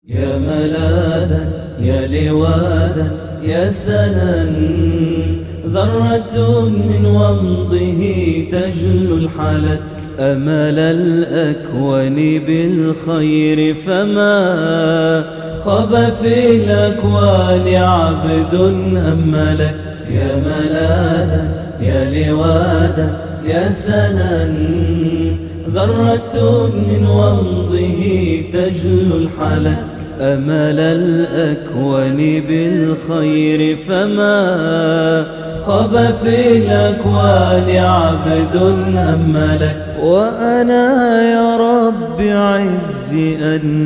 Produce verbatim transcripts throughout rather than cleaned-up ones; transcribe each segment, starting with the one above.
يا ملاذا يا لواذا يا سنا ذرة من ومضه تجلو الحلك أمل الأكوان بالخير فما خاب في الأكوان عبد أملك يا ملاذا يا لواذا يا سنا ذرة من ومضه تجلو الحلك أمل الأكوان بالخير فما خاب في الأكوان عبد أملك وأنا يا رب عزي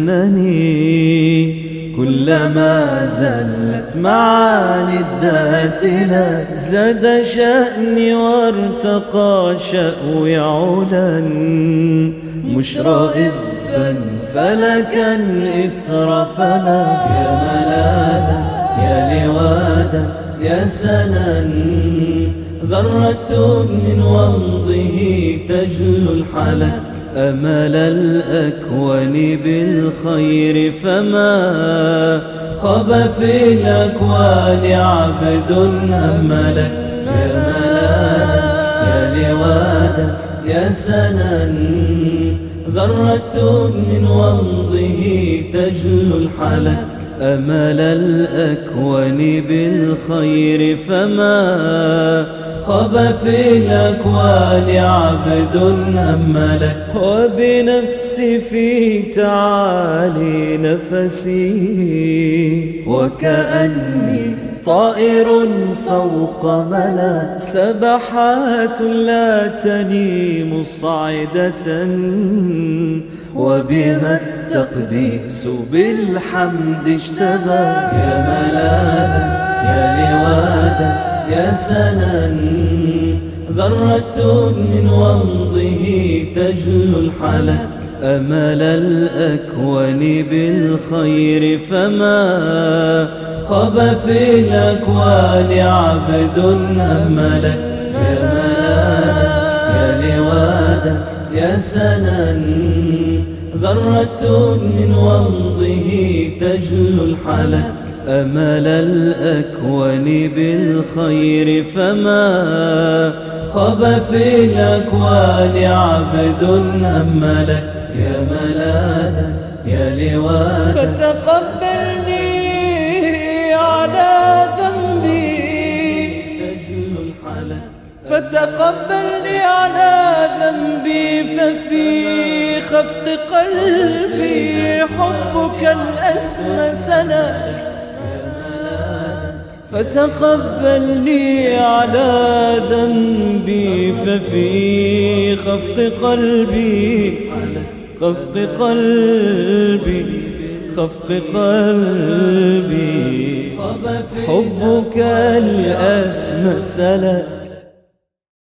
أنني كلما زلت معاني الذات لا زاد شأني وارتقى شأوي علا مشرئبا فلك الإثر فلا يا ملاذا يا لواذا يا سنا ذرة من ومضه تجلو الحلك أمل الأكوان بالخير فما خاب في الأكوان عبد أملك يا ملاذا يا لواذا يا سنا ذرة من ومضه تجلو الحلك أمل الأكوان بالخير فما خاب في الأكوان عبد أملك وبنفسي في تعالي نفسي وكأني طائر فوق ملا سبحات لا تنيم صعدة وبها التقديس بالحمد اشتبى يا ملاذا يا لواذا يا سنا ذرة من ومضه تجلو الحلك أمل الأكوان بالخير فما خاب في الأكوان عبد أملك يا ملاذا يا لواذا يا سنا ذرة من ومضه تجلو الحلك أمل الأكوان بالخير فما خاب في الأكوان عبد أملك يا ملاذا يا لواذا فتقبلني على ذنبي تجلو الحلك فتقبلني على ذنبي ففي خفت قلبي حبك الأسمى سنا فتقبلني على ذنبي ففي خفت قلبي خفت قلبي خفت قلبي حبك الأسمى سلا